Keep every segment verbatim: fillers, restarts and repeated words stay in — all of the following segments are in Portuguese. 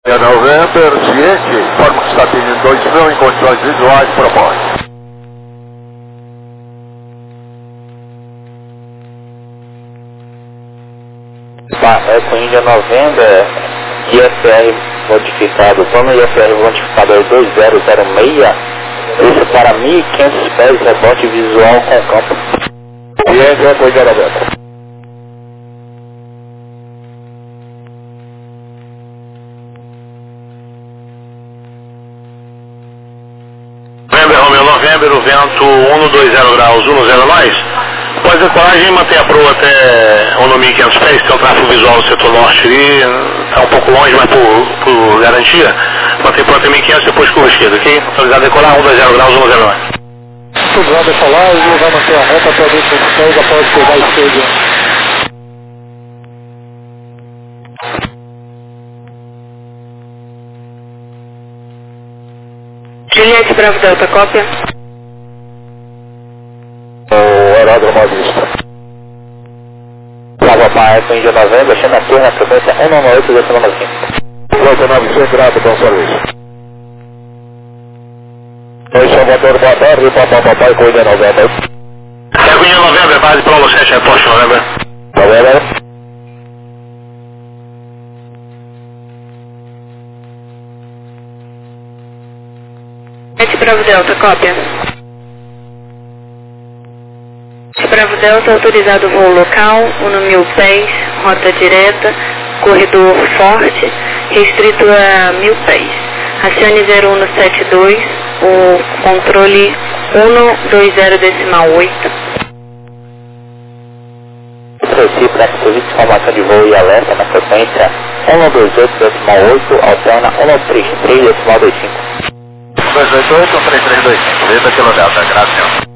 É November, ciente, informa que está atendendo dois mil em condições visuais, propõe. Tá, Eco India November, I F R modificado, zona I F R modificado é dois zero zero seis, isso para mil e quinhentos pés, rebote visual com campo. Ciente, Eco India November. Romeo November, o vento cento e vinte graus, cento nós. Após a decolagem, manter a proa até um mil e quinhentos pés, tem um tráfego visual no setor norte ali, está um pouco longe, mas por, por garantia, manter a proa até mil e quinhentos, depois curva esquerda, ok? Autorizado a decolar, cento e vinte graus, cento e nós. Autorizado a decolagem, vai manter a reta até mil e quinhentos pés, após pegar a esquerda. Juliette Bravo Delta, cópia. O aeródromo à vista. Bravo Pai, Eco India November, chama a torre na frequência cento e noventa e oito, decimal cinco. oito nove cinco, grato, bom serviço. Oi, Salvador, boa tarde, papai, papai, Eco India November. Eco India November, base Prolo sete, reposte November. November. Juliette Bravo Delta, cópia. Bravo Delta, autorizado voo local, um mil pés, rota direta, corredor forte, restrito a mil pés. Acione zero um sete dois, o controle cento e vinte decimal oito. Recife para serviço de informação de voo e alerta na frequência cento e vinte e oito decimal oito, alterna cento e trinta e três decimal vinte e cinco. dois oito oito, três três dois cinco, Leda Kilo Delta, graças.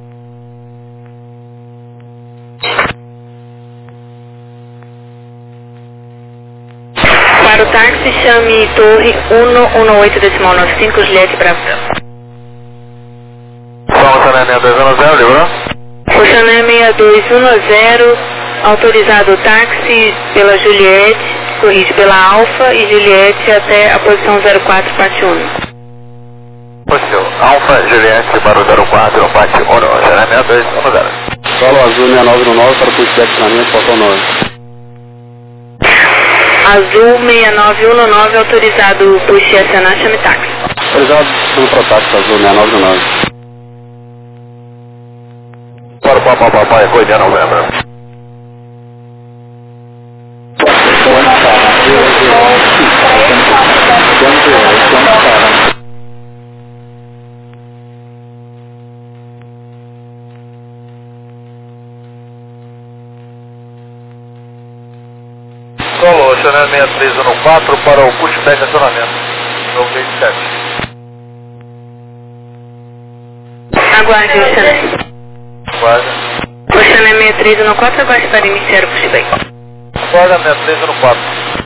Para o táxi, chame torre cento e dezenove decimal noventa e cinco, Juliette Bravo Delta. Funcionamento dois um zero, livrou? Funcionamento seis dois um zero, autorizado o táxi pela Juliette, corrige pela Alfa e Juliette até a posição zero quatro, parte um. Posição Alfa, Juliette, para o zero quatro, parte um, funcionamento dois um zero. Solo azul seis nove um nove para o curso de acionamento, faltou nove. Azul seis nove um nove, autorizado puxe e acionar, chame táxi. Autorizado pelo protáxi azul seis nove um nove. Para o papai, papai, Eco India November. Solo, Chanel seis três um quatro para o pushback acionamento. No vinte e sete. Aguarde o Chanel. Guarda. O Chanel seis três um quatro, aguarde para iniciar o pushback. Guarda seis três um quatro.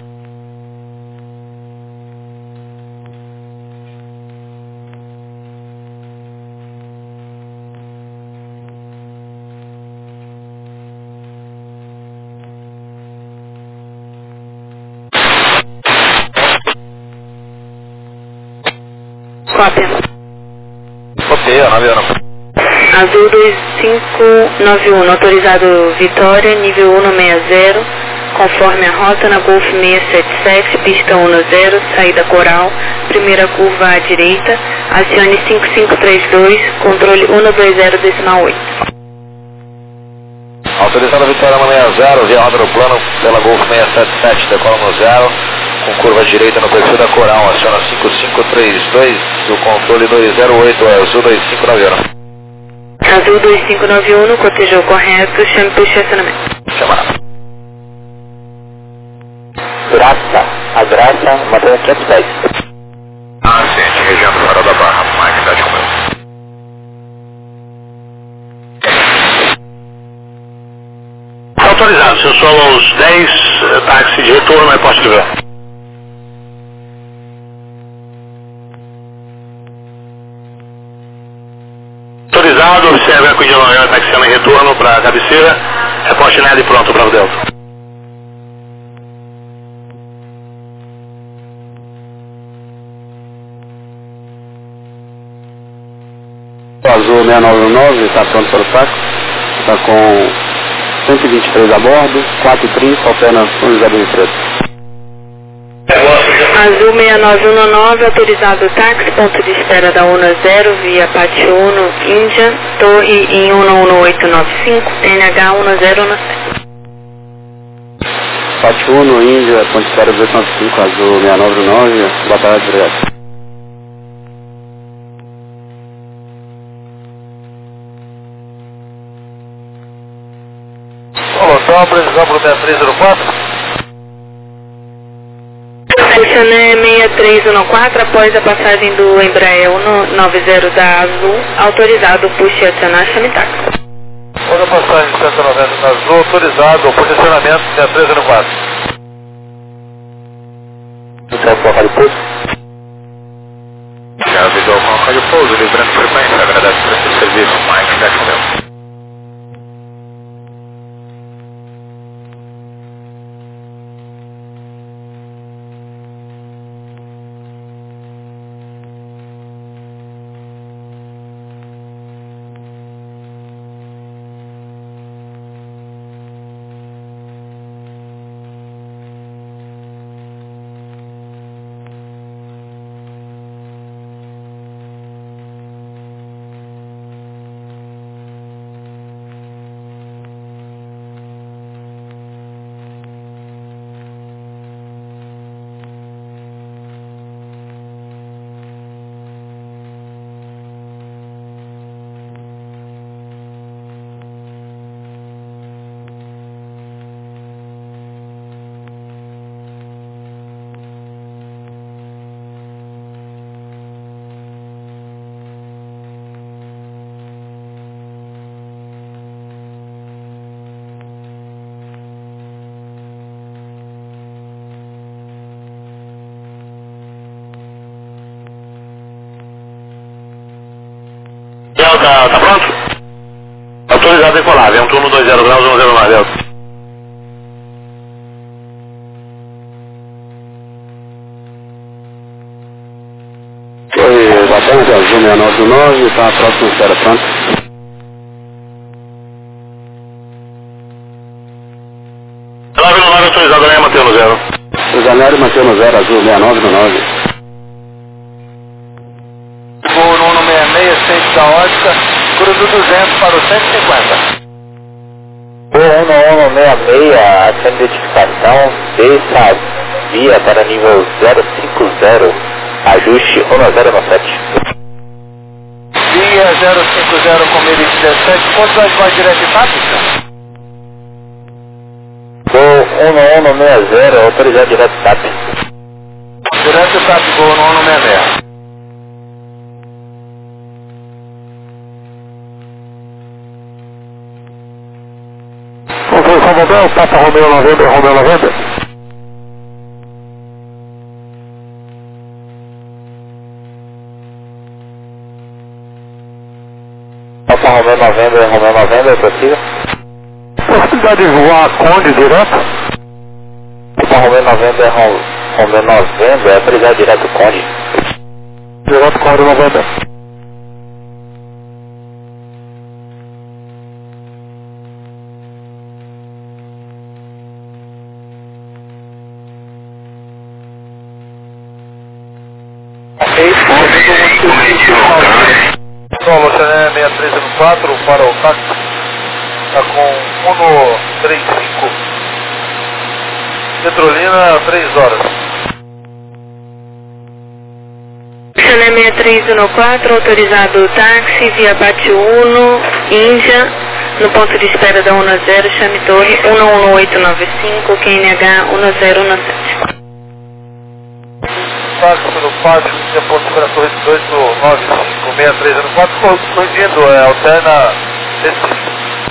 Cópia. Copia, avião. Azul dois cinco nove um, autorizado Vitória, nível cento e sessenta, conforme a rota na Golf seiscentos e setenta e sete, pista dez, saída Coral, primeira curva à direita, acione cinco cinco três dois, controle cento e vinte decimal oito. Autorizado Vitória seis zero, via rota no plano pela Golf seiscentos e setenta e sete, decola no zero, com curva à direita no perfil da Coral, aciona cinco cinco três dois, do controle dois zero oito, é Azul dois cinco nove um. Azul dois cinco nove um, cotejou correto, chame puxe estacionamento. Chamada. Graça, a Graça, mantendo quinhentos pés. Ascente, região do Farol da Barra, Mike, dá de Romeu. Autorizado, se são os dez táxis de retorno, mas posso ligar. Autorizado, observe a Cuidado Maior taxiando em retorno para a cabeceira, reposte nada e pronto, Bravo Delta. Azul seis nove nove, está pronto para o saco. Está com cento e vinte e três a bordo, quatro e trinta, alterna São José do Rio Preto. Azul seis nove um nove, autorizado táxi, ponto de espera da UNA zero, via Pátio Uno, Índia, torre em um um oito nove cinco, N H um zero um sete. Pátio Uno, Índia, ponto de espera dois nove cinco, Azul seis nove um nove, boa tarde, obrigado. Solução, previsão para o seis três zero quatro. Chané seis três um quatro, após a passagem do Embraer cento e noventa da Azul, autorizado puxe adicionar chame táxi. Após a passagem do cento e noventa da Azul, autorizado o posicionamento seis três zero quatro. Então, por rádio pouso. Já avisou com a rádio pouso, livrando frequência, agradece por esse serviço, Mike Jacksonville. Tá, tá pronto? Autorizado a decolar, vento um dois zero graus, um zero nove, Delta. Oi, boa tarde, Azul seis nove nove, está próximo espera, pronto. nove nove autorizado, né, mantendo zero. O Janeiro mantendo zero, Azul seis nove nove. Voo no seis seis seis da ótica, cruzo duzentos para o cento e cinquenta. Voo um um seis seis, a identificação, desça via para nível zero cinco zero, ajuste um zero um sete. Via zero cinco zero com mil e dezessete, quantas vai direto e tática? Voo um um seis zero, autorizado direto TAP. Direto e tática, voo no um seis seis. São Mobel, Papa Romeo noventa, Romeo noventa. Papa Romeo noventa, Romeo noventa, prossiga. Possibilidade de voar Conde direto? Papa Romeo noventa, Romeo noventa, autorizado direto Conde. Direto Conde noventa. Solo Chané seis três zero quatro para o táxi, está com um três cinco, Petrolina, três horas. Chané seis três um quatro, autorizado táxi, via Pátio Uno, Índia, no ponto de espera da UNA zero, chame torre um um oito nove cinco, Q N H um zero um sete. Táxi pelo Pátio, Índia, ponto de espera torre dezoito nove cinco, seis três zero quatro, corrigindo, é, alterna esse.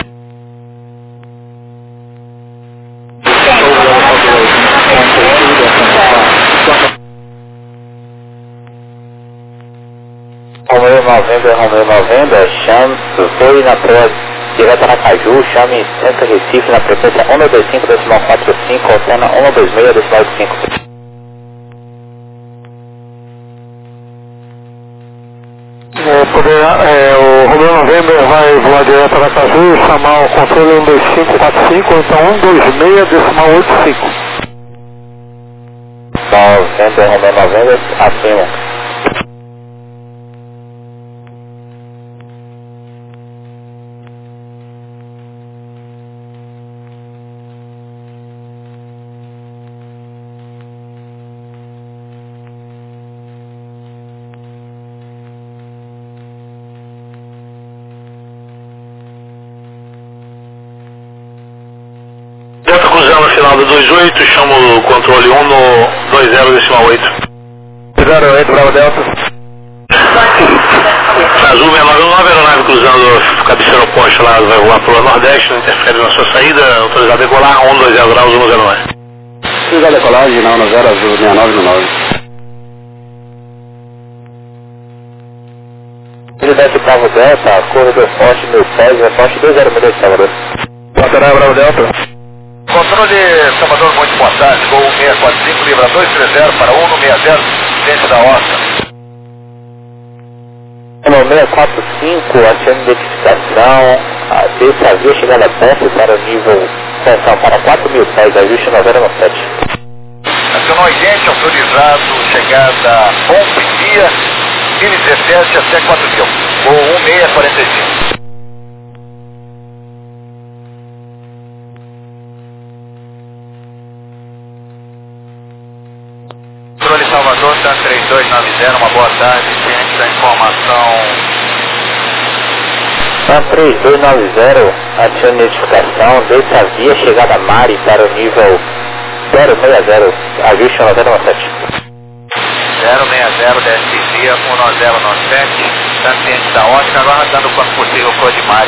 Romeo noventa, Romeo noventa, chame, foi na pré direto na Caju, chame Centro Recife na frequência um dois cinco, decimal quatro cinco, alterna um dois seis, decimal cinco. É, poder, é, o November vai voar direto na Caju e chamar o controle um dois cinco quatro cinco, ou então um dois seis decimal oito cinco. November, Romeo November, acima. Delta cruzando no final do dois oito, chamo o controle um no dois zero decimal oito. zero oito, Bravo Delta. Azul seis nove nove, aeronave cruzando cabeceira oposta lá, vai voar para o Nordeste, não interfere na sua saída, autorizado a decolar, um dois zero graus, um zero nove. Fiz a decolagem, não, no zero azul, seis nove nove. Unidade Bravo Delta, corredor forte, mil pés, reposte dois zero seis, Salvador. Lateral Bravo Delta. Controle Salvador, muito boa tarde, Gol um seis quatro cinco, Libra dois três zero para um no seis zero, dentro da Oscar. No seis quatro cinco, ativando identificação, a terça via chegada perto para o nível, atenção, para quatro mil pés, ajuste nove zero sete. Acionou oitenta, autorizado, chegada bom dia, mil e dezessete até quatro mil, Gol um seis quatro cinco. Controle Salvador, TAM três dois nove zero, uma boa tarde, ciente da informação. TAM três dois nove zero, ativando identificação, terça via chegada Mari para o nível zero seis zero, ajuste nove zero sete. zero seis zero, desce via um nove zero nove sete, TAM ciente da Oscar, agora dando quanto possível para o de Mari.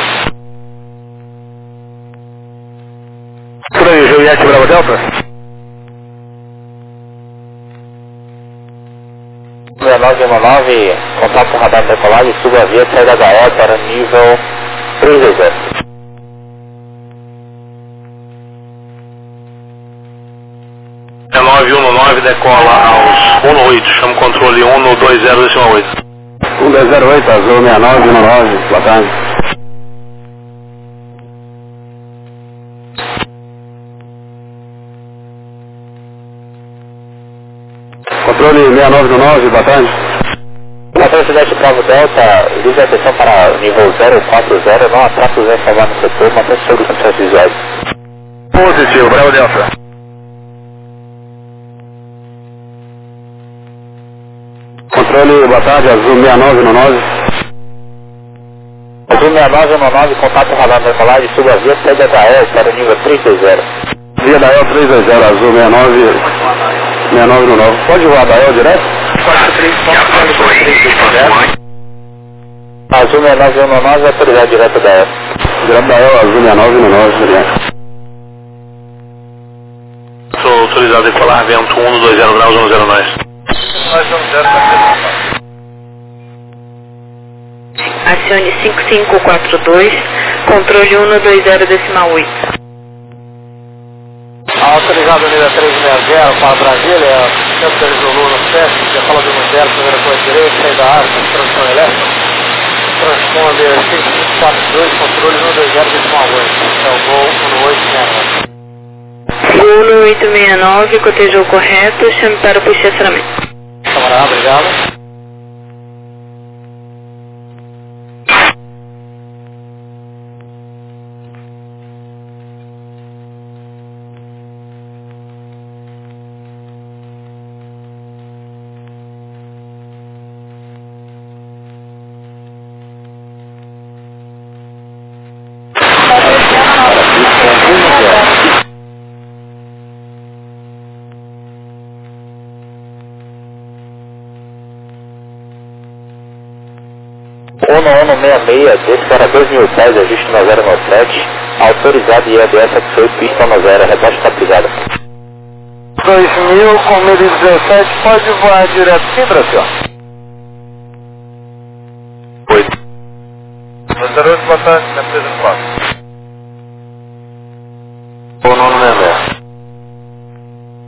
Por aí, Juliette Bravo Delta. seis nove um nove, contato com radar de decolagem, suba a via, saída da H E para nível três dois zero. nove um nove, decola aos um oito, chamo controle um no dois zero decimal oito. um dois zero oito, azul seis nove um nove, boa tarde. Controle seis nove um nove, boa tarde. Controle Cidade Bravo Delta, luz de atenção para o nível zero quatro zero, não há traços em salvar no setor, mantém sobre os condições visuais. Positivo, Bravo Delta. Controle, boa tarde, azul seis nove um nove. Azul seis nove um nove, contato com radar de decolagem, suba a via, saída da H E para o nível três dois zero. Via da E L três dois zero, azul seis nove seis nove um nove. Pode voar da E L direto? Azul seis nove um nove, autorizado direto da E L. Direto da E L, azul seis nove um nove, direto. Estou autorizado a decolar, vento um no dois zero graus, um zero nove. Nós vamos zero para Acione cinco cinco quatro dois, controle um no dois zero decimal oito. Autorizado nível três seis zero para Brasília, centro de Zulu no sete, já fala do um zero, primeira coisa direita, saída da área, transmissão elétrica, transponder cinco cinco quatro dois, controle um dois zero decimal oito, é o Gol um no oito seis nove. Gol no oito seis nove, cotejou correto, chame para o posicionamento. Camarada, obrigado. Uno Uno seis seis, desse para dois mil pés, ajuste nove zero nove sete, autorizado I A D S X oito, pista nove zero, reposte estabilizada. dois mil com mil e dezessete, pode voar direto sim, Brasil? oito. zero oito, boa tarde, na empresa no quatro. Uno Uno seis seis.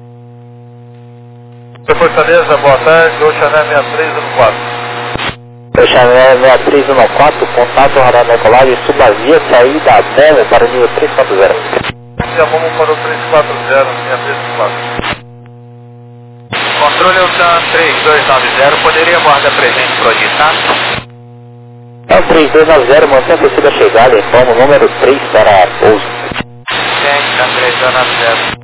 Fortaleza, boa tarde, Gol Chanel sessenta e três no quatro. Chanel seis três um quatro, contato radar decolagem, suba via saída Momo para o nível três quatro zero. Via Momo para o três quatro zero, seis três quatro. Controle Ulsan três dois nove zero, poderia guardar presente para o distância? É o três dois nove zero, mantém a descida chegada, informa o número três para pouso. Sim, três dois nove zero.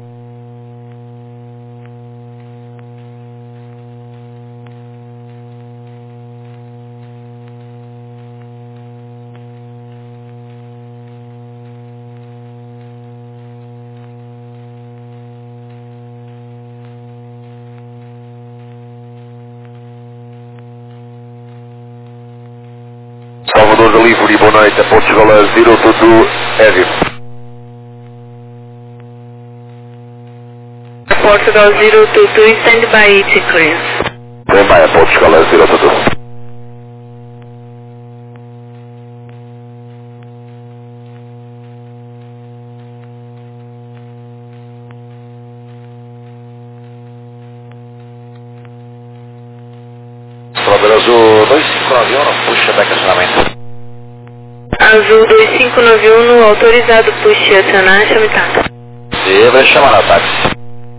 Salvador Delivery, boa noite, a Portugal zero two two, Heavy. Portugal zero two two, stand by it, clearance. Stand by, a Portugal zero two two. Salvador Azul dois cinco nove um, puxa back acionamento. Azul dois cinco nove um, autorizado, puxe acionar, chame táxi. Deve chamar a táxi.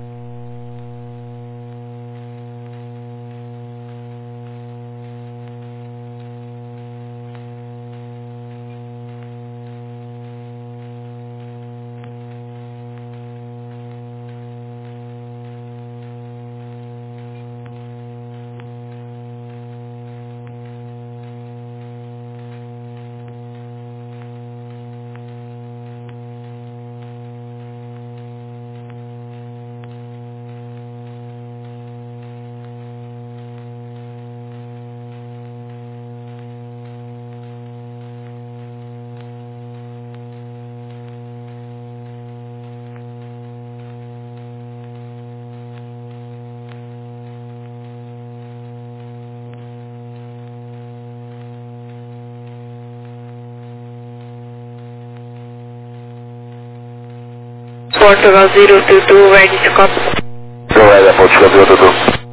Portugal zero two two, ready to copy. Go ahead, Portugal zero two two.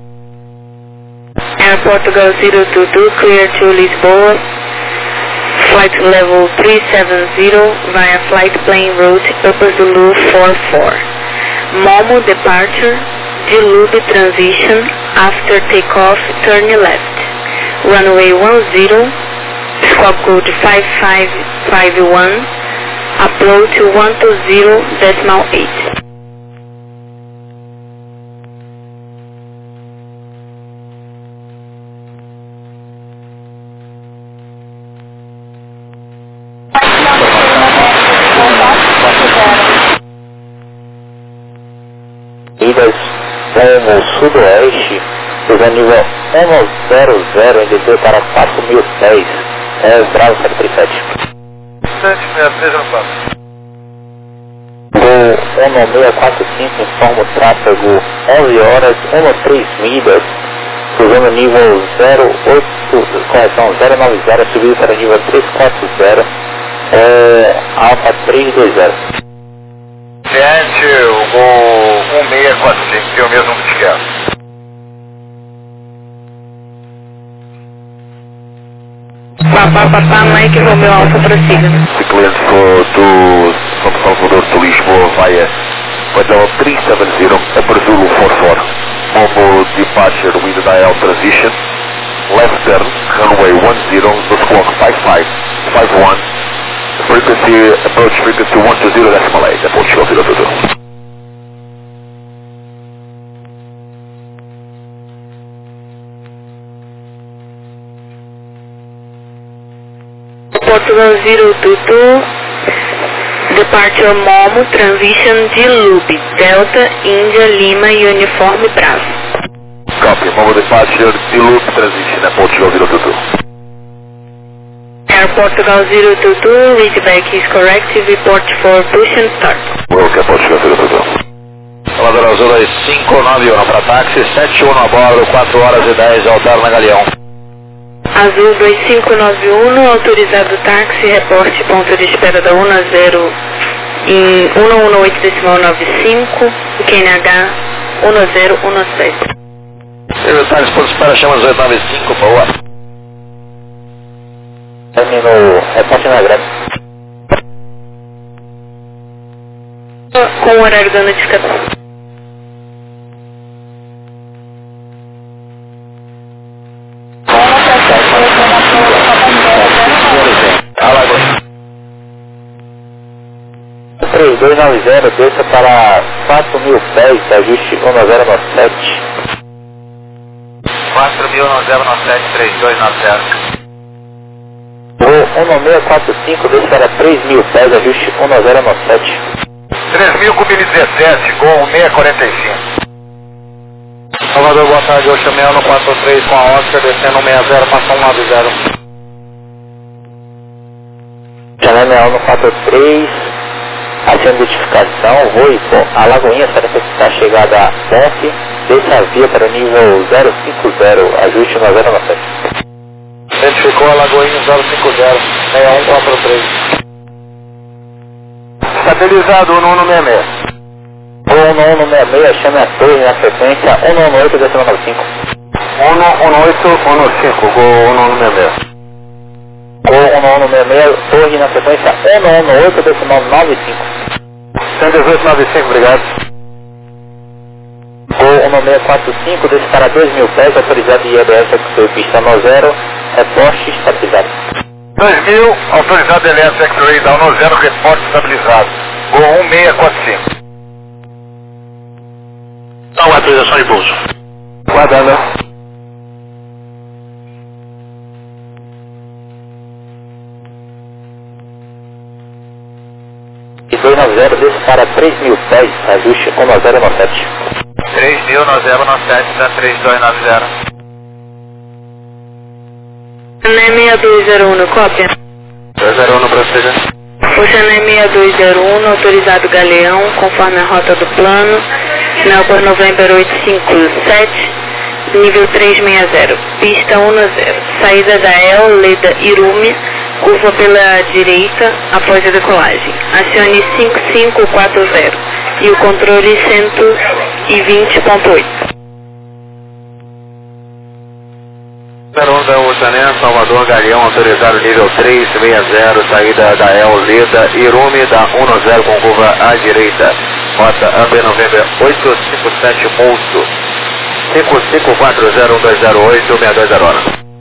Air Portugal zero two two, clear to Lisboa. Flight level three seven zero via flight plane route Papa Zulu four four. Momo departure, Dilube transition, after takeoff turn left. Runway one zero, squawk code five five five one, approach one two zero decimal eight. Ilhas como sudoeste, usando nível um zero zero, em descer para quatro mil pés, é Bravo sete três sete. sete seis três um quatro. Gol um seis quatro cinco, informa o tráfego onze horas, treze milhas, usando nível zero oito, correção zero nove zero, subido para nível três quatro zero, é Alfa três dois zero. Gente, o Gol um seis quatro cinco, tem o mesmo número de esquerda. Papá, papá, Mike Romeo Alfa, prossiga. The clearance for to from Salvador to Lisboa via flight level three seven zero, Upper Zulu four four. Momo departure with dial transition, left turn, runway one zero, the squawk five five five one, frequency, approach frequency one two zero decimal eight, approach zero two two. Portugal zero two two, departure Momo, transition Dilube, Delta, India, Lima, Uniforme Bravo. Copy, Momo departure, Dilube transition, approach zero two two. Air Portugal zero two two, readback is correct, report for push and start. Ok, approach zero two two. Salvador Azul dois cinco nove um para táxi, sete um a bordo, quatro horas e dez, altera na Galeão. Azul dois cinco nove um, autorizado táxi, reporte ponto de espera da UNA zero em um um oito decimal nove cinco, Q N H um zero um sete. Teve táxi ponto de espera, chama dezoito nove cinco, boa. Terminou, repórter na greve. Com o horário da notificação. três dois nove zero, desça para quatro mil pés, ajuste um zero nove sete. quatro mil nove zero nove sete três dois nove zero. O um seis quatro cinco, desça para três mil pés, ajuste um zero nove sete. três mil com mil e dezessete, Gol seis quarenta e cinco. Salvador, boa tarde, eu chamei no quatro três com a Oscar, descendo um seis zero, passa um nove zero. Chamei no quatro três, ação de identificação, voo e a Lagoinha para necessitar a chegada a ponte, desça a via para o nível zero cinco zero, ajuste um zero nove sete. Identificou a Lagoinha zero cinco zero, seis um quatro três. Estabilizado, um um seis seis. O um um seis seis, chame a torre na frequência um um oito decimal nove cinco. um um oito um cinco, Gol um um seis seis. O um um seis seis, torre na frequência um um oito decimal nove cinco. cento e dezoito nove cinco, obrigado. O um seis quatro cinco, desce para dois mil pés, autorizado I B S X-Ray pista no zero, reposte estabilizado. dois mil, autorizado elétrico X-Ray da um zero, reporte estabilizado. Gol um seis quatro cinco. Então, autorização de pouso. Guardando. E dois nove zero, desce para três mil pés, ajuste um zero nove sete. três mil nove zero nove sete da três dois nove zero. seis dois zero um, cópia. dois zero um no processo. Oceané seis dois zero um, autorizado Galeão, conforme a rota do plano, Melbourne November oito cinco sete, nível trezentos e sessenta, pista um zero, saída da El, Leda Irumi, curva pela direita após a decolagem. Acione cinco cinco quatro zero e o controle cento e vinte ponto oito. zero um da Oceané, Salvador, Galeão, autorizado nível trezentos e sessenta, saída da El, Leda Irumi, da um zero com curva à direita. Rota A B November oito cinco sete, Mulso, cinco cinco quatro zero um dois zero oito seis dois zero hora.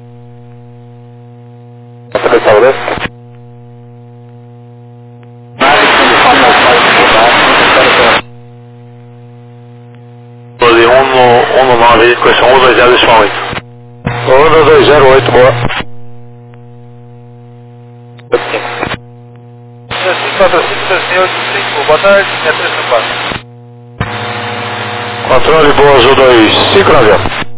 Salvador. doze um nove, questão um dois zero, decimal oito. um dois zero oito, boa. cinco quatro cinco dois seis oito cinco, boa tarde, é três quatro. Controle Boa Azul dois cinco nove.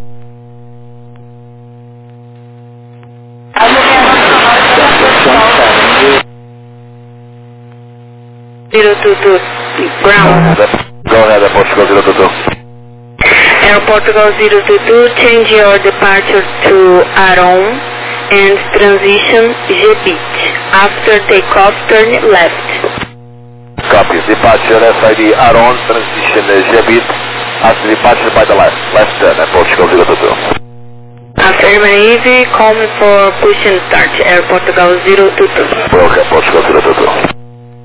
zero two two, ground. Go ahead, Portugal zero two two. Air Portugal zero two two, change your departure to Aron and transition G Beach. After takeoff, turn left. Copy. Departure left I D Aron, transition G B. After departure by the left. Left turn at Portugal zero two two. Affirmative, call me for push and start. Air Portugal zero two two. Okay, Portugal zero two two.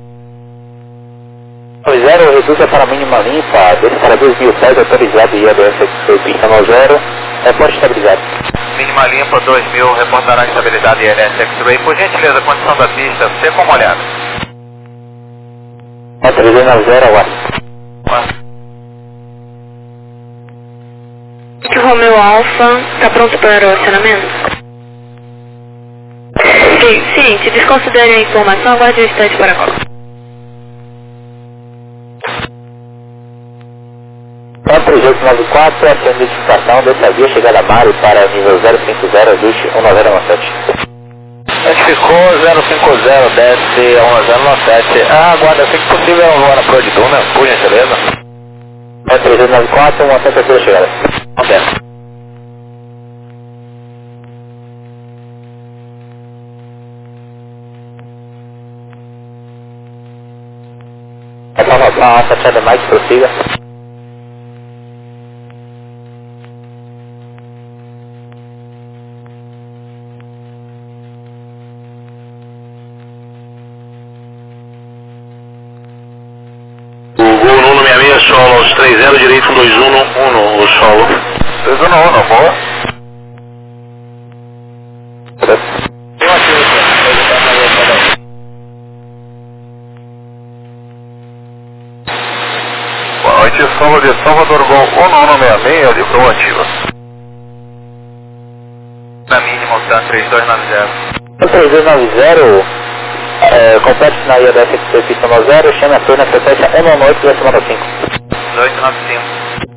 zero, reduza para a mínima limpa, desce para dois mil pés, autorizado I B S X-Ray pista no zero, reposte estabilizado. Mínima limpa dois mil, reportará estabilidade I L S X-Ray. Por gentileza, condição da pista, seca ou molhada? É três dois nove zero, aguarde. Romeo Alpha, está pronto para o acionamento? Ok, seguinte, desconsidere a informação, aguarde o instante para a cola. três oito nove quatro, ação de identificação, dessa via, chegada a Mari para nível zero cinco zero, ajuste um zero nove sete. Identificou zero cinco zero, desce um zero nove sete. Ah, aguarda, assim que possível, eu vou na Pro de Duna, por gentileza. É três oito nove quatro, uma terceira chegada. Ok. É para a fachada mais, prossiga. três zero, direito um dois um um, o solo. dois um um, boa. Boa noite, solo de Salvador, Gol um um seis seis, livrou ativa. Na mínima, tá três dois nove zero. três dois nove zero, é, complete na I A D S X P pista nove zero, chame a torre na frequência um um oito nove cinco. oito nove cinco.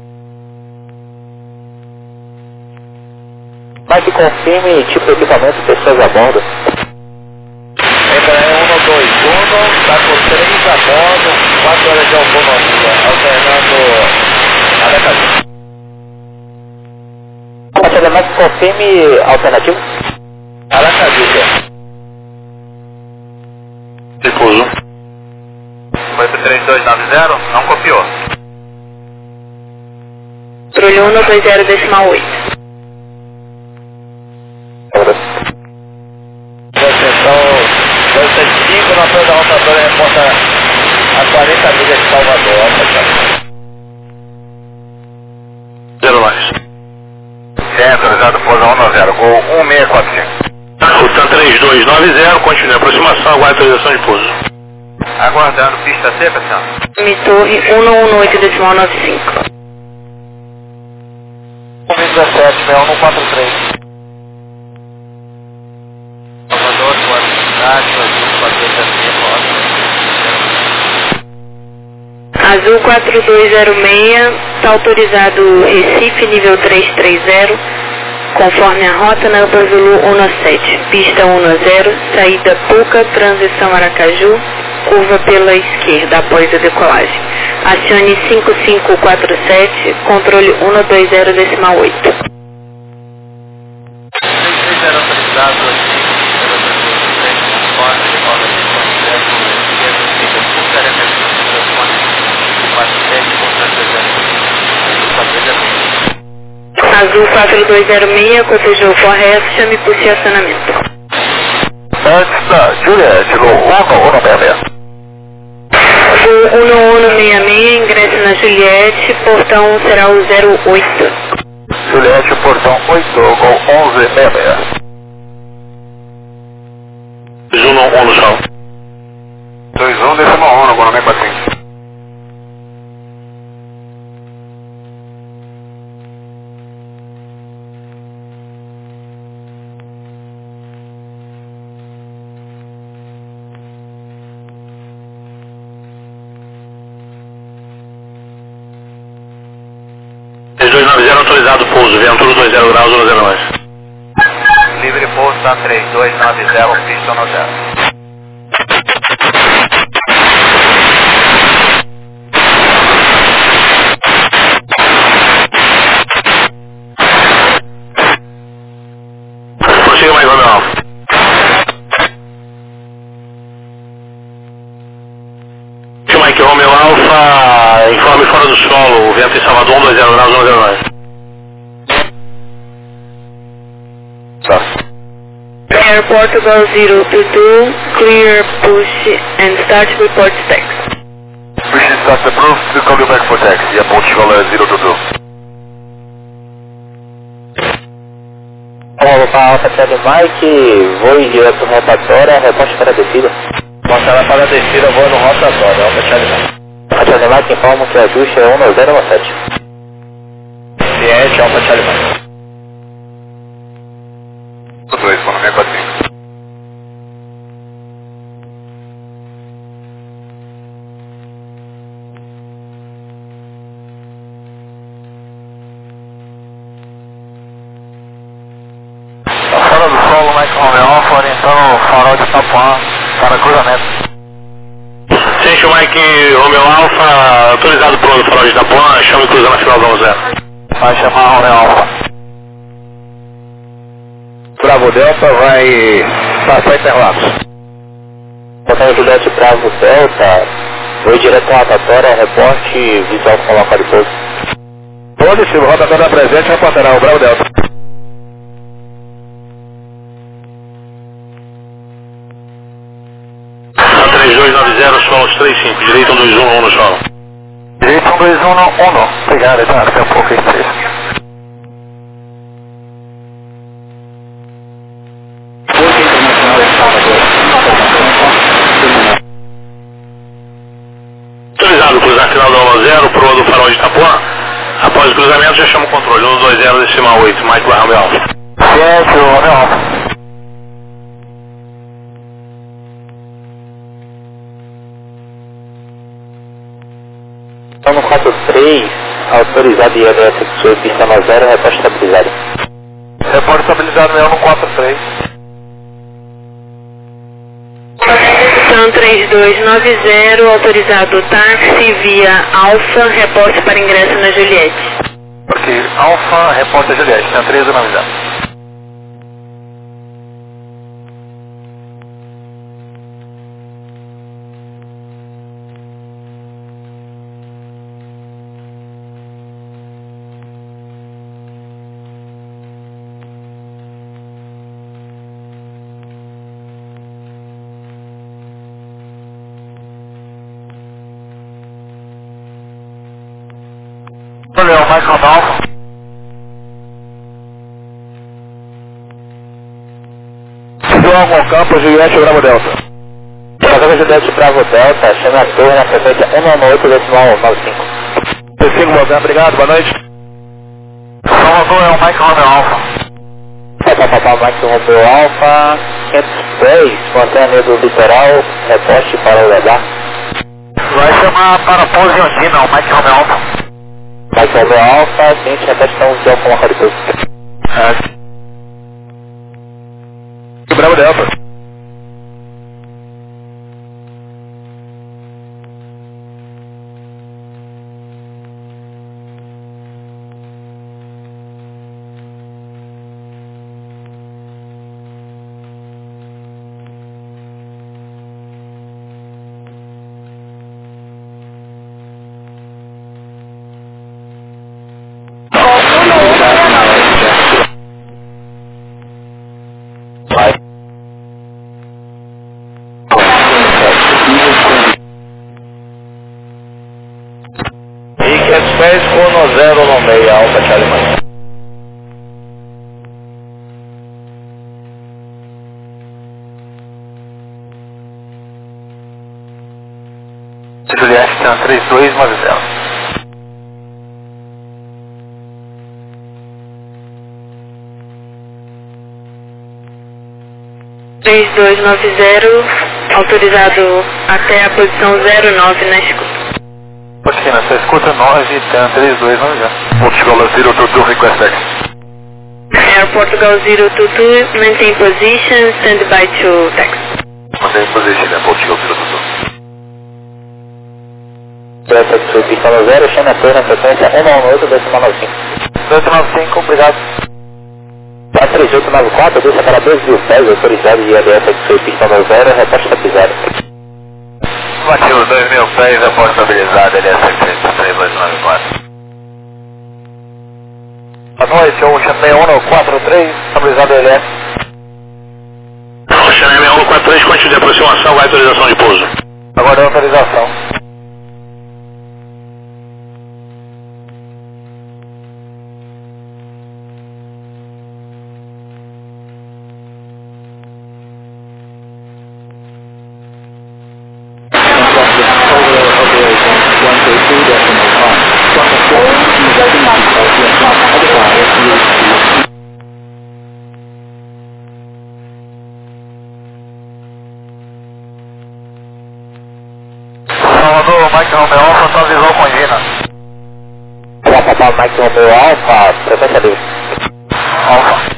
Mike, confirme tipo de equipamento, pessoas a bordo. Embraer um dois um, tá com três a bordo, quatro horas de autonomia, alternando a decadência. Compartilha Mike, confirme alternativo. Aracaju, Repouso. foi pro três dois nove zero, não copiou. Controle um dois zero decimal oito. Proteção dois sete cinco, na frente da rotadora reporta a quarenta milhas de Salvador. Zero mais. É, autorizado por um nove zero, Gol um seis quatro cinco. Rutan três dois nove zero, continue a aproximação, aguarde autorização de pouso. Aguardando pista seca, senhor. Mi Torre um um oito decimal nove cinco. um dezessete, seis um quatro três. Salvador, quatro cidades, azul, quatro dois zero seis. Azul quatro dois zero seis, está autorizado Recife, nível três três zero, conforme a rota na Upper Zulu um sete, pista um zero, saída Puca, transição Aracaju, curva pela esquerda após a decolagem. Acione cinco cinco quatro sete, controle um dois zero decimal oito. três três zero autorizado aqui, conforme a roda de conceito, esquerda, saída Puca, Aracaju, telefone quatro sete, Azul quatro dois zero seis, cotejou correto, chame por estacionamento. antes da Juliette, no um um seis seis. O um um seis seis, ingresse na Juliette, portão será o zero oito. Juliette, portão oito, Gol onze sessenta e seis. dois um um no solo. dois um decimal um, no Guanamé quatro cinco. três dois nove zero, autorizado pouso, Ventura dois zero graus, um zero mais. Livre pouso da três dois nove zero, pista no zero. Prossiga mais Romeo Alfa. Mike Romeo Alfa, informe fora do solo, o vento em Salvador, um dois zero graus, um zero mais. Air Portugal zero two two, clear, push and start report taxi. Push start approved, we call you back for taxi, a Portugal zero two two. Vamos para a Alfa Charlie Mike, voo direto rotatória, reposte para a descida. Mostra para a descida, voo no rotatório, Alfa Charlie Mike. A Charlie Mike informa que o ajuste é um zero um sete. Ciente, Alfa Charlie Mike. dois, Guanamé quatro cinco. Fora do solo, Mike Romeo Alfa, orientando o farol de Tapuã para cruzamento. Ciente, Mike Romeo Alfa, autorizado pronto, farol de Itapuã, chame cruzando na final do um zero. Vai chamar Romeo Alfa. Bravo Delta vai passar Interlagos. Botão Juliette Bravo Delta, voo direto à rotatória, reporte visual com local de pouso. Positivo, rotatória presente, reportará o Bravo Delta. três dois nove zero, solo três cinco, direito um dois um um no solo. Direito um dois um um. Obrigado, Eduardo. Até um pouco aí, seis. Autorizado o cruzar final do um zero, proa do farol de Itapuã. Após o cruzamento, já chama o controle. um dois zero, decimal oito, Mike Romeo Alpha. Sete, Romeo Alpha. No quatro três, autorizado I L S de sua pista no zero, reporte estabilizado. Reporte estabilizado meu no quatro três. São três dois nove zero, autorizado táxi via Alfa, reporte para ingresso na Juliette. Ok, Alfa, reporte a Juliette, São três dois nove zero. Olha, o Mike Romeo Alpha. João Campo, Juliette, Bravo Delta. Programa Juliette Bravo Delta, chama a torre na frequência um nove oito, decimal nove cinco. P cinco, Morgan, obrigado, boa noite. Salvador, é o Mike Romeo Alpha. Papá, papá, Mike Romeo Alpha, quinhentos e três, montanha do litoral, reporte para o Ledar. Vai chamar para pouso em Ondina, o Mike Romeo Alpha. Mike Romeo Alpha, seguinte, reporte para um com uma caridoso. É. Bravo Delta. dez um zero no meio, Alfa Charlie Mike. Juliette, tem três dois nove zero. três dois nove zero, autorizado até a posição zero nove na escuta. Postina, você escuta nove, tem três dois nove zero. Portugal zero two two, request X. Air Portugal zero two two, maintain position, stand by to taxi. Maintain position, né? Portugal zero two two. Delta de sua pista no zero, chama a torre na frequência um nove oito, decimal nove cinco. dois nove cinco, obrigado. A três oito nove quatro, desça para dois mil pés, autorizado I L S de sua pista no zero, reporte estabilizado. Batido dois mil pés, reporte estabilizado, L S três dois nove quatro. Boa noite, Ocean seis um quatro três, estabilizado L S. Ocean seis um quatro três, quantidade de aproximação, vai autorização de pouso. Agora é autorização. Salvador, Mike Romeo Alpha, sua visão com Gina. Olá, papá, Mike Romeo Alpha, frequência livre. Alpha.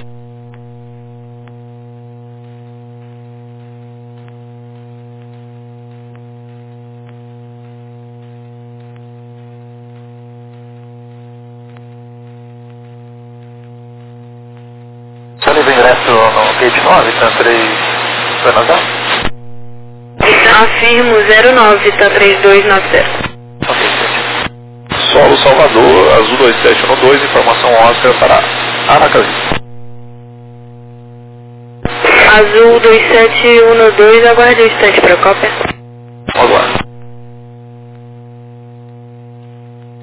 Seu livre ingresso no gate nove, tá três dois nove zero? Afirmo zero nove, tá três dois nove zero. Ok, gente. Solo Salvador, Azul dois sete um dois, informação Oscar para Aracaju. Azul dois sete um dois, aguarde o instante para cópia. Vamos lá.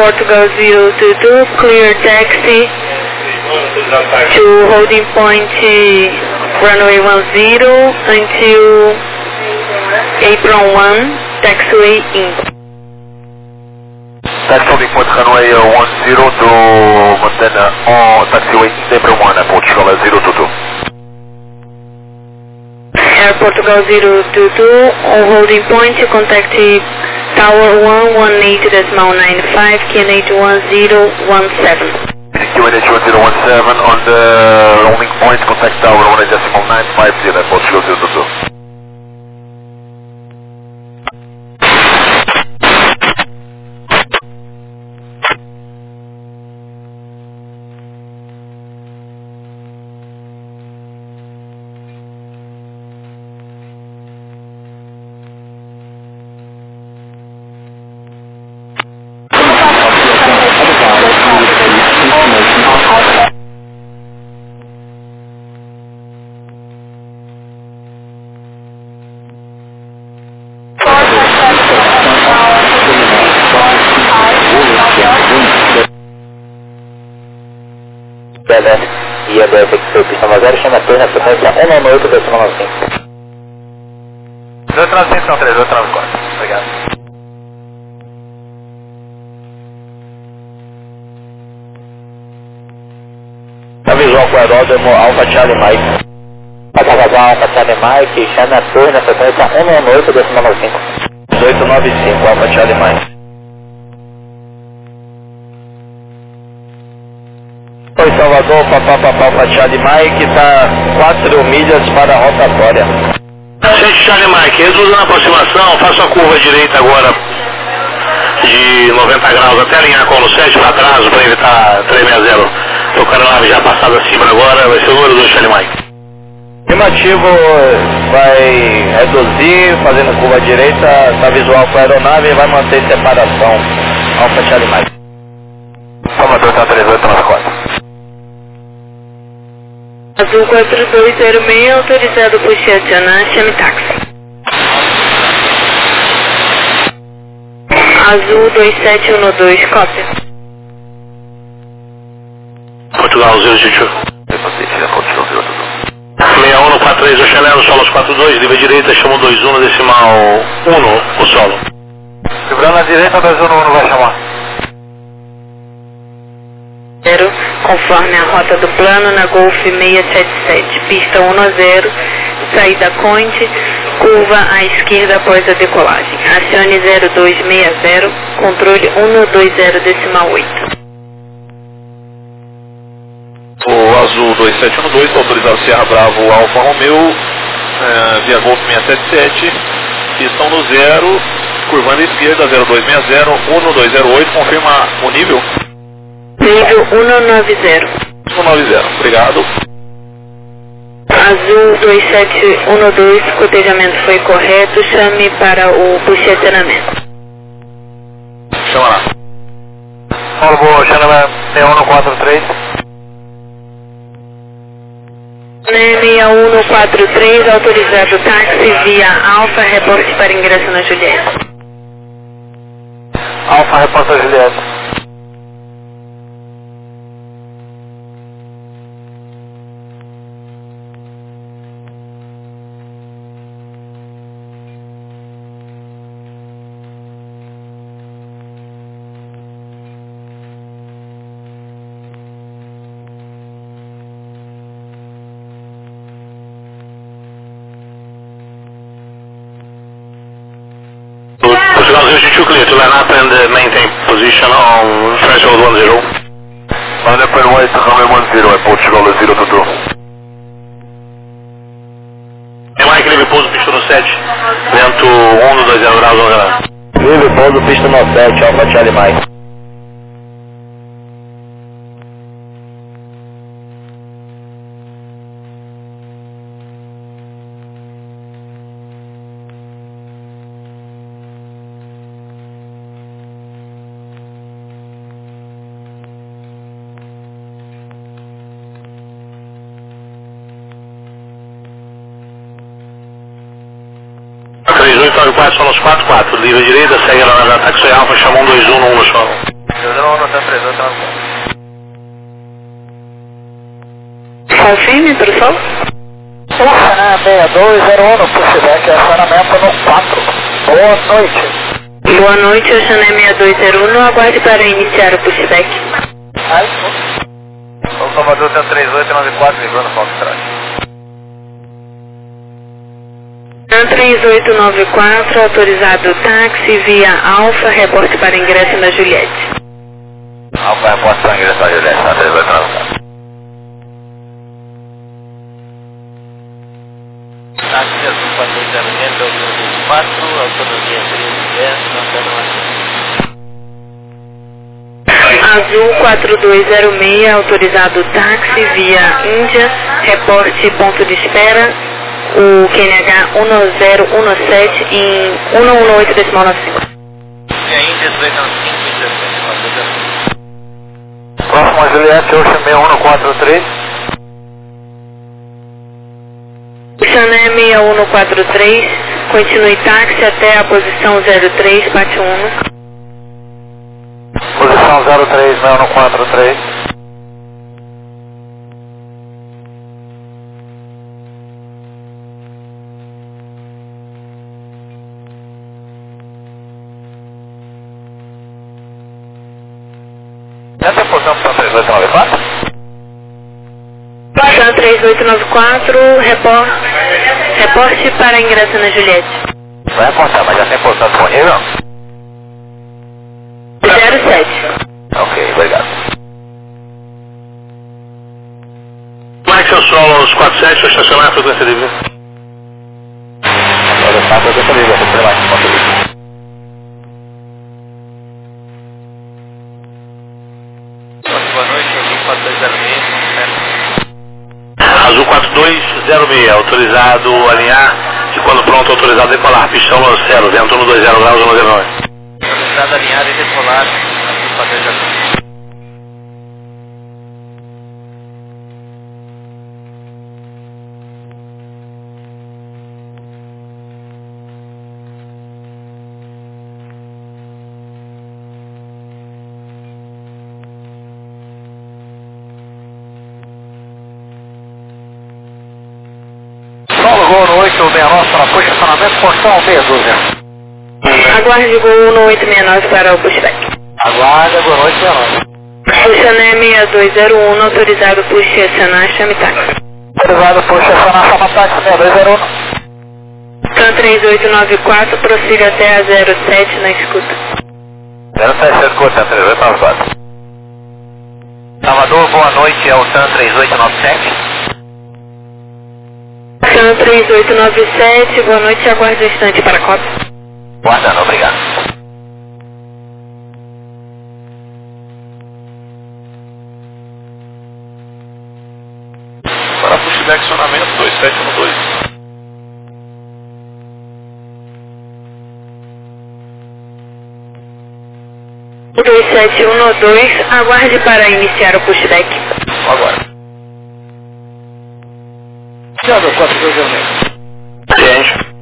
Portugal zero two two, clear taxi to holding point runway one zero until apron one, taxiway in. Taxi holding point runway one zero to Montana on taxiway in apron one, Portugal zero two two. Air Portugal zero two two, on holding point, contact Tower one one eight decimal nine five, Q N H one zero one seven. Q N H one zero one seven on the roaming point, contact Tower one eight decimal nine five zero, Portugal zero two two. E a D F X pista nove zero, chama a torre na frequência um nove oito decimal nove cinco. dois transmissão três, dois trans quatro. Obrigado. A visual com aeródromo Alpha Charlie Mike. Alpha Vazal Alpha Charlie Mike, chama a torre na frequência um nove oito decimal nove cinco. oito nove cinco, Alpha Charlie Mike. Oi Salvador, papá, papá, papá, Charlie Mike, está quatro milhas para a rotatória. Gente, Charlie Mike, reduzando a aproximação, faça a curva direita agora de noventa graus até alinhar com o sete para trás para evitar trezentos e sessenta. Tocando a nave já passada acima agora, vai ser o número dois, Charlie Mike. Afirmativo, vai reduzir, fazendo curva direita, está visual com a aeronave e vai manter separação. Alpha Charlie Mike. Salvador está três oito nove quatro. Azul quatro dois zero seis, autorizado por estacionar, chame táxi. Azul dois sete um dois, cópia. Portugal zero zero seis um quatro três, Oxaleno, Solos quatro dois, livre direita, chama dois um decimal um, o solo. Livrando a direita, dois um um vai chamar. Zero, conforme a rota do plano na Golf seiscentos e setenta e sete, pista um zero, saída Conte, curva à esquerda após a decolagem. Acione zero dois seis zero, controle um dois zero decimal oito. O Azul dois sete um dois, autorizado Sierra Bravo Alfa Romeo, é, via Golf seiscentos e setenta e sete, pista um zero, curvando à esquerda, zero dois seis zero, um dois zero oito, confirma o nível? Nível um nove zero. um nove zero, obrigado. Azul dois sete um dois, cotejamento foi correto, chame para o posicionamento. Chama lá. Volvo, chama seis um quatro três. seis um quatro três, autorizado táxi via Alfa, reporte para ingresso na Julieta. Alfa, reporta Julieta. Portugal zero two clear to line up and uh, maintain position on threshold one zero. Manda para o oito, runway one zero, é Portugal zero two two. É Mike, livre pouso, pista no sete, vento um dois zero graus, um graus. Livre pouso, pista no sete, Alpha Charlie Mike. três oito nove quatro, são os quatro quatro, livre direita, segue a nave da táxi Alfa, chama um dois um no um no solo. zero um, Cento três oito nove quatro. Confirme, produção. Ufa, seis dois zero um no pushback, acionamento no quatro. Boa noite. Boa noite, Oceané seis dois zero um, aguarde para iniciar o pushback. O Salvador Cento três oito nove quatro, ligou no Foxtrot. Cento três oito nove quatro, autorizado táxi via Alfa, reporte para ingresso na Juliette. Alfa, reporte para ingresso na Juliette, Cento três oito nove quatro. Táxi Azul quatro dois zero seis, dois quatro, autonomia treze dez, Azul quatro dois zero seis, autorizado táxi via Índia, reporte ponto de espera, o Q N H um zero um sete em um um um oito decimal nove cinco. E a Índia dezoito cinco e dezessete. Próximo a Juliette, Ocean seis um quatro três. Oceané seis um quatro três, continue táxi até a posição zero três, bate um. Posição zero três, seis um quatro três. Essa é a posição do Cento três oito nove quatro? Cento três oito nove quatro, reporte, reporte para ingresso na Juliette. Vai apontar, mas já tem posição disponível? zero sete. Ok, obrigado. Michael Solo aos quatro sete, vou estacionar a frequência livre. Agora está a frequência livre, vou ter mais um ponto livre. Boa noite, Azul quatro dois zero seis. Azul quatro dois zero seis, autorizado alinhar e quando pronto autorizado decolar, pistão no céu, vento um dois zero graus, um zero nove. Autorizado alinhar e decolar, Azul quatro dois zero seis. Solo Gol no oito seis nove para posicionamento, portão meia dúzia. Aguarde Gol no oito seis nove para o pushback. Aguarda, boa noite, meia nove. Oceané seis dois zero um, autorizado push acionar chame táxi. Autorizado push acionar chama táxi seis dois zero um. Cento três oito nove quatro, prossiga até a zero sete na escuta. zero sete, escuta, Cento três oito nove quatro. Salvador, boa noite, é o Cento três oito nove sete. Cento três oito nove sete, boa noite, aguarde um instante para a cópia. Guardando, obrigado. Para pushback acionamento dois sete um dois. dois sete um dois, aguarde para iniciar o pushback. Agora. Thiago, quatro dois zero seis. Ciente.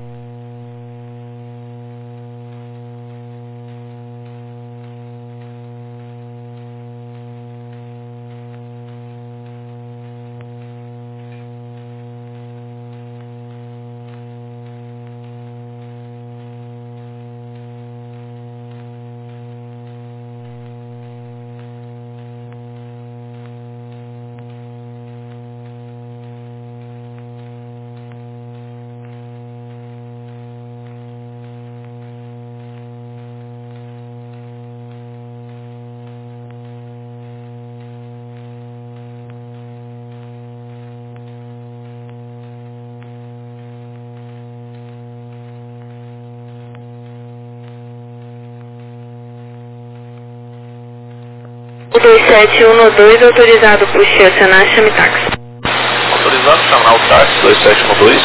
dois sete um dois, autorizado push acionar chame táxi. Autorizado chamar o táxi dois sete um dois.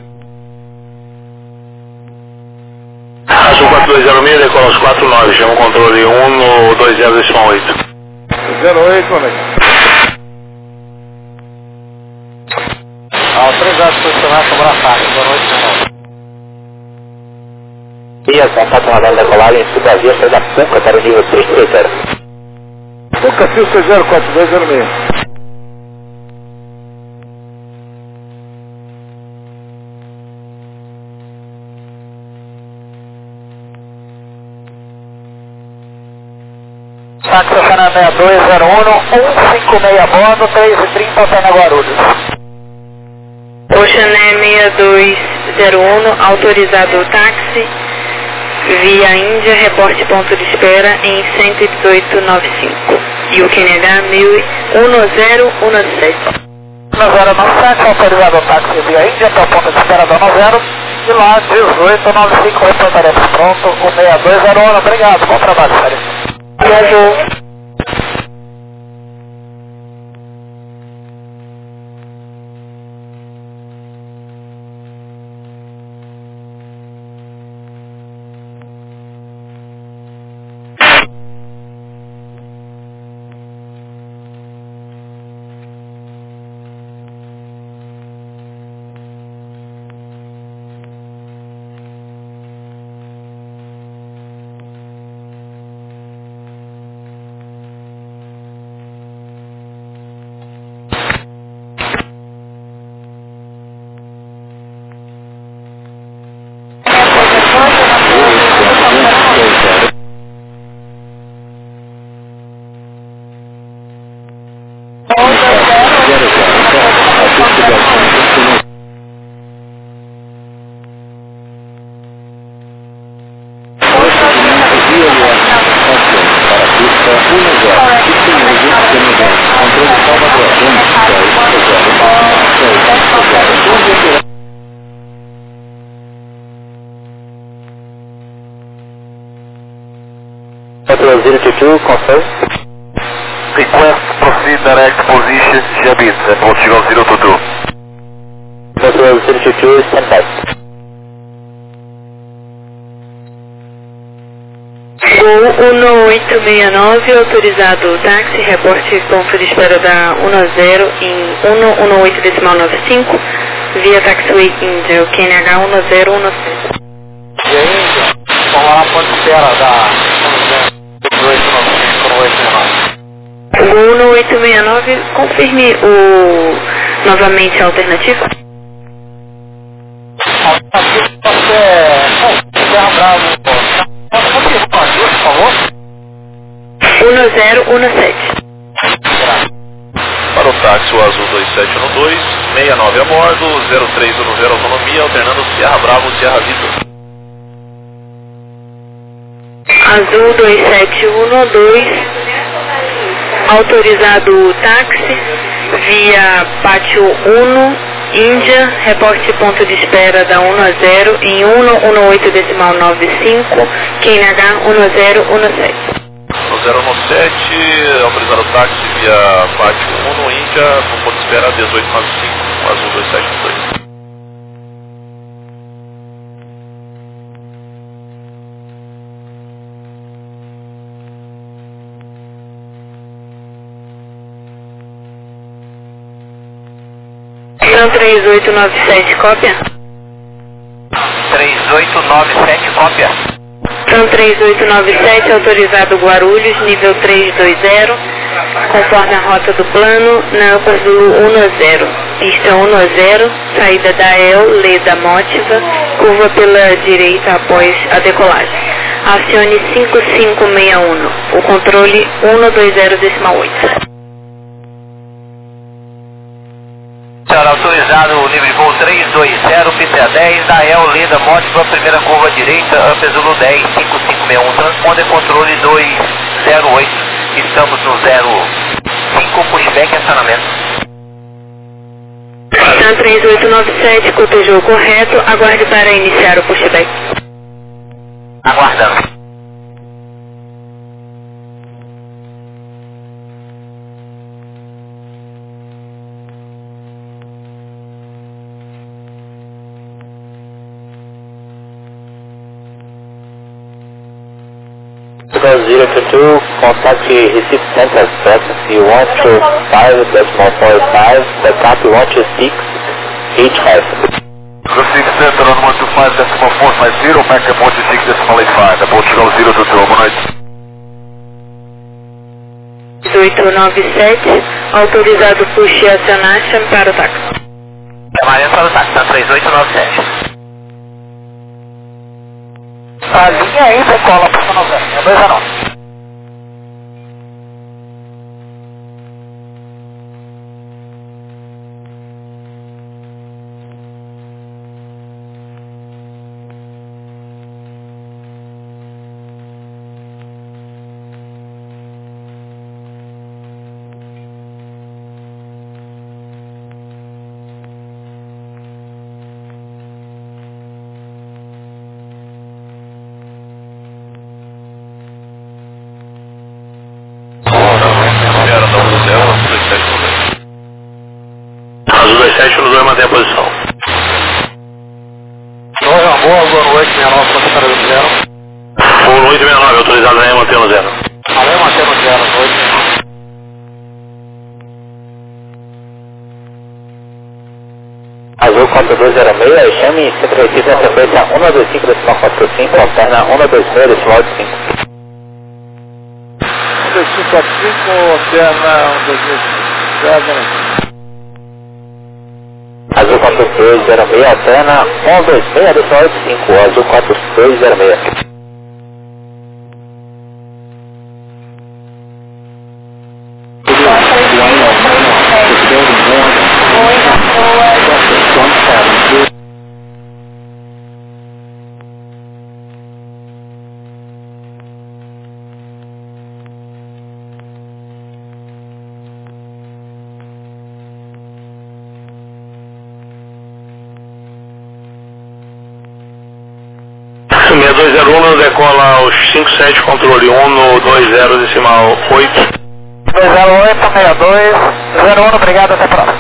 Azul quatro dois zero seis, decola aos quatro nove, chama o controle um no dois zero decimal oito. zero oito, moleque. Autorizado posicionar sobre a táxi, boa noite, irmão. Via, contato radar decolagem, subir a via, sai da Punca para o nível três três zero. Lucas Cisco zero quatro dois zero seis. Táxi Sena seis dois zero um, um cinco seis a bordo, três e trinta Alpena Guarulhos. Oceané seis dois zero um, autorizado o táxi via Índia, reporte ponto de espera em cento e dezoito noventa e cinco. E o Q N H um zero um sete. um zero nove sete, autorizado o táxi via Índia para o ponto de espera da um zero. E lá dezoito noventa e cinco, reportaremos pronto, o seis dois zero um, obrigado, bom trabalho, sério. Viajou. zero two two, confirm. Request proceed direct position Jabit at Portugal zero two two. zero two two, stand by. Gol um oito seis nove, autorizado o táxi, reporte ponto de espera da um zero em um um oito decimal nove cinco, via taxiway Índia, o Q N H um zero um sete. E aí, Índia, vamos lá na ponte de espera da Gol um oito seis nove, confirme o novamente a alternativa. Alternativa pode ser Serra Bravo. Pode confirmar, por favor? um zero um sete. Para o táxi, o azul dois sete um dois, seis nove a bordo, zero três um zero autonomia, alternando Sierra Bravo, Sierra Vitor. Azul dois sete um dois, autorizado o táxi via Pátio um, Índia, reporte ponto de espera da um zero em um um oito decimal nove cinco, Q N H um zero um sete. No zero um sete, autorizado o táxi via Pátio um, Índia, com ponto de espera dezoito noventa e cinco, azul dois sete um dois. três oito nove sete, cópia. três oito nove sete, cópia. São três oito nove sete, autorizado Guarulhos, nível trezentos e vinte, conforme a rota do plano, na Alpha Zulu um zero. Pista um zero, saída da E L, Leda Mótiva, curva pela direita após a decolagem. Acione cinco cinco seis um, o controle um dois zero decimal oito. Autorizado o nível de voo trezentos e vinte, pista dez, da E L, Leda Mótiva, primeira curva direita, Alpha Zulu dez, cinco cinco seis um, transponder controle dois zero oito, estamos no zero cinco, pushback e acionamento. São três oito nove sete, cotejou correto, aguarde para iniciar o pushback. Aguardando. zero two two, contact receive center frequency one two five decimal four five, the copy one two six, eight five. Receive center on one two five decimal four five zero, back at one two six decimal eight five, the Portugal zero two two, boa noite. oito nove sete, autorizado puxe acionar, chame para o táxi. Maria para o táxi, tá três oito nove sete. A linha aí decola para São José, é dois a nove. Azul dois sete um dois, mantém a posição. dois Amor, boa noite, sessenta e nove, secretário do zero. Full oito sessenta e nove, autorizado a manter no zero. Além manter no zero, oito. Azul quatro dois zero seis, chame cento e oitenta, sequência um dois cinco, decimal quatro cinco, alterna um dois seis, decimal oito cinco. um dois cinco quatro cinco, alterna um dois seis. Azul quatro dois zero seis, alterna um dois seis, decimal oito cinco, azul quatro dois zero seis. seis dois zero um, decola aos cinco sete, controle um no dois zero, decimal oito. dois zero oito, seis dois zero um, obrigado, até a próxima.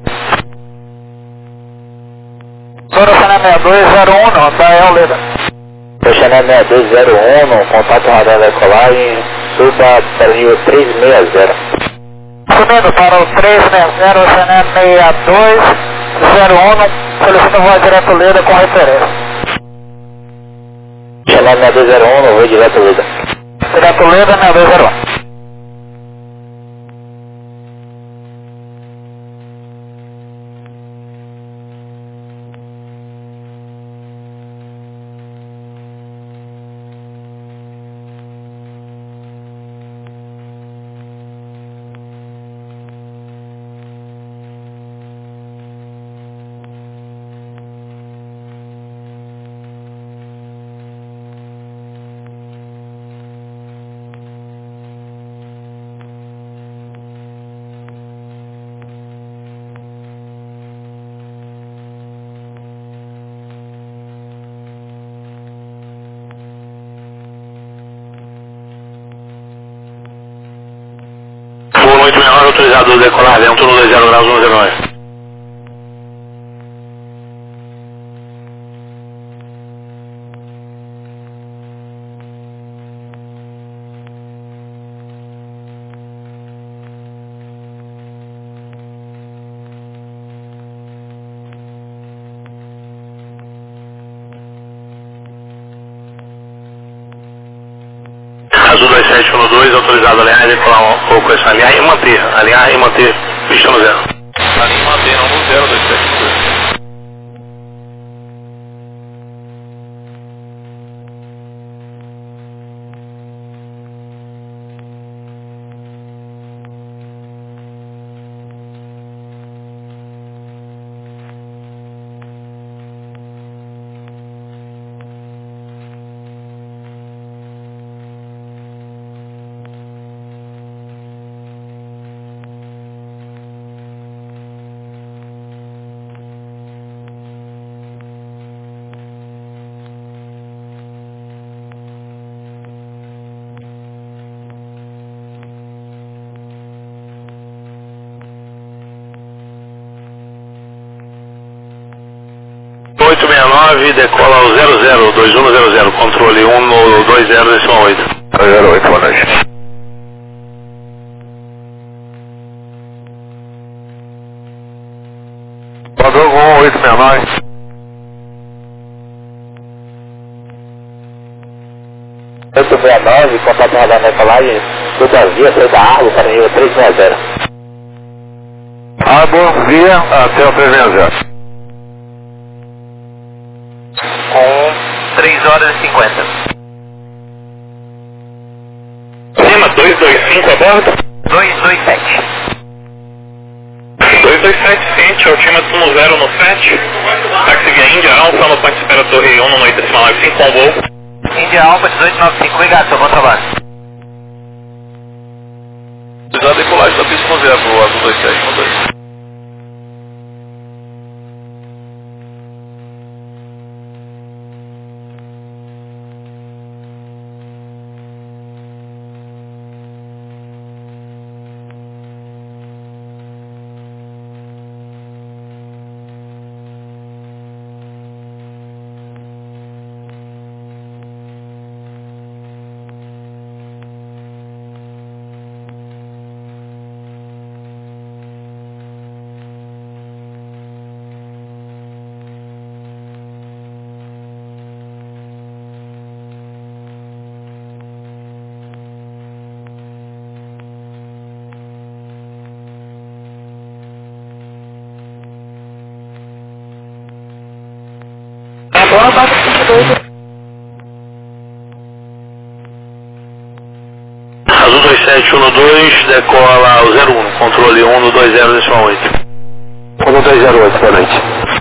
Sorochané seis dois zero um, da Eoleda. Sorochané seis dois zero um, contato radar decolagem, suba para o nível três seis zero. Subindo para o três seis zero, Sorochané seis dois zero um, solicita voz direto Leda com referência. Sorochané seis dois zero um, voo direto Leda. Direto Leda, seis dois zero um. oito sessenta e nove, autorizado decolar, vento no dois zero graus, um zero nove. Azul dois sete um dois, autorizado a alinhar e decolar um pouco essa alinhar e manter, alinhar e manter, pista no zero. Alinhar e manter, não no zero, dois sete um dois. oito sessenta e nove, decola ao zero zero, dois um zero zero, controle um no dois zero, decimal oito. dois zero oito, boa noite. Padrão um oito seis nove. oito seis nove, contato radar decolagem, sul da via, saída da Arbor para nível três seis zero. Arbor, via, até o três seis zero. Com três horas e cinquenta. Cima, dois dois cinco a bordo? dois dois sete. dois dois sete, ciente, altímetro um zero no sete. Táxi via Índia Alfa, no ponto de espera Torre um, no oito decimal nove cinco, com voo. Índia Alfa dezoito noventa e cinco, obrigado, seu bom trabalho. Já a decolagem da pista no zero, pro azul dois sete um dois. Agora bate cinco dois. Azul dois sete um dois, decola o zero um, controle um dois zero decimal oito. um dois zero oito, boa noite.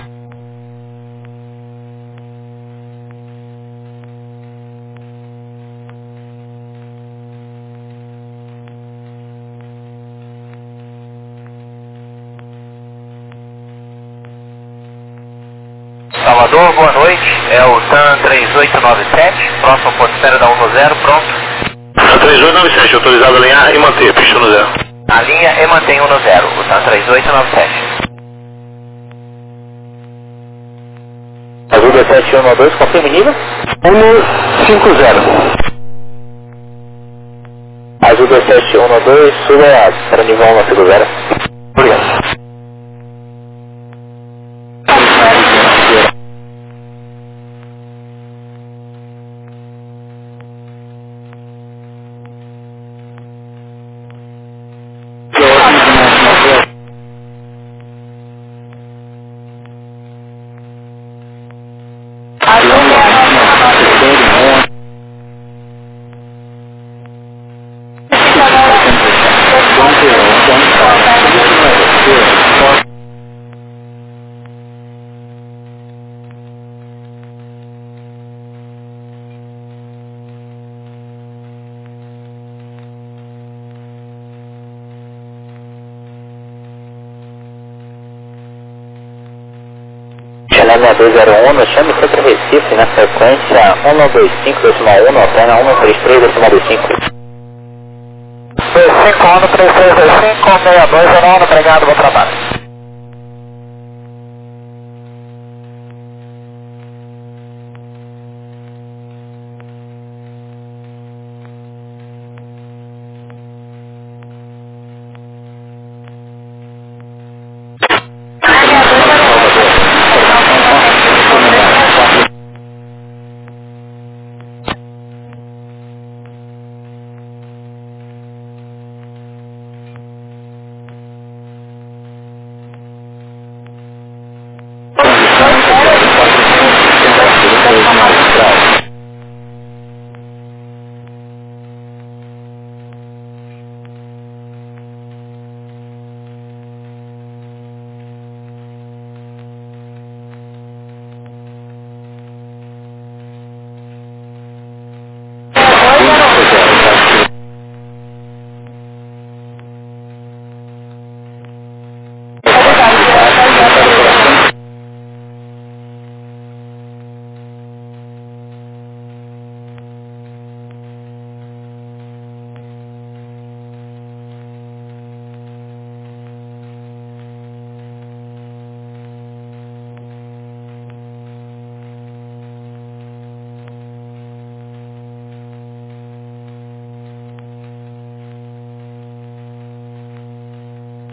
Salvador, boa noite. É o TAM três oito nove sete, próximo ponto de espera da um zero, pronto. três oito nove sete, autorizado a alinhar e manter, pista no zero. A linha e mantém um zero, o TAM três oito nove sete. Azul dois sete um dois, confirme nível? um cinco zero. Azul dois sete um dois, suba para nível um cinco zero. Obrigado. Chalé dois zero um, chame sempre Recife na frequência um dois cinco decimal um, alterna um três três decimal dois cinco. dois cinco um três três dois cinco, seis dois zero um, obrigado, bom trabalho.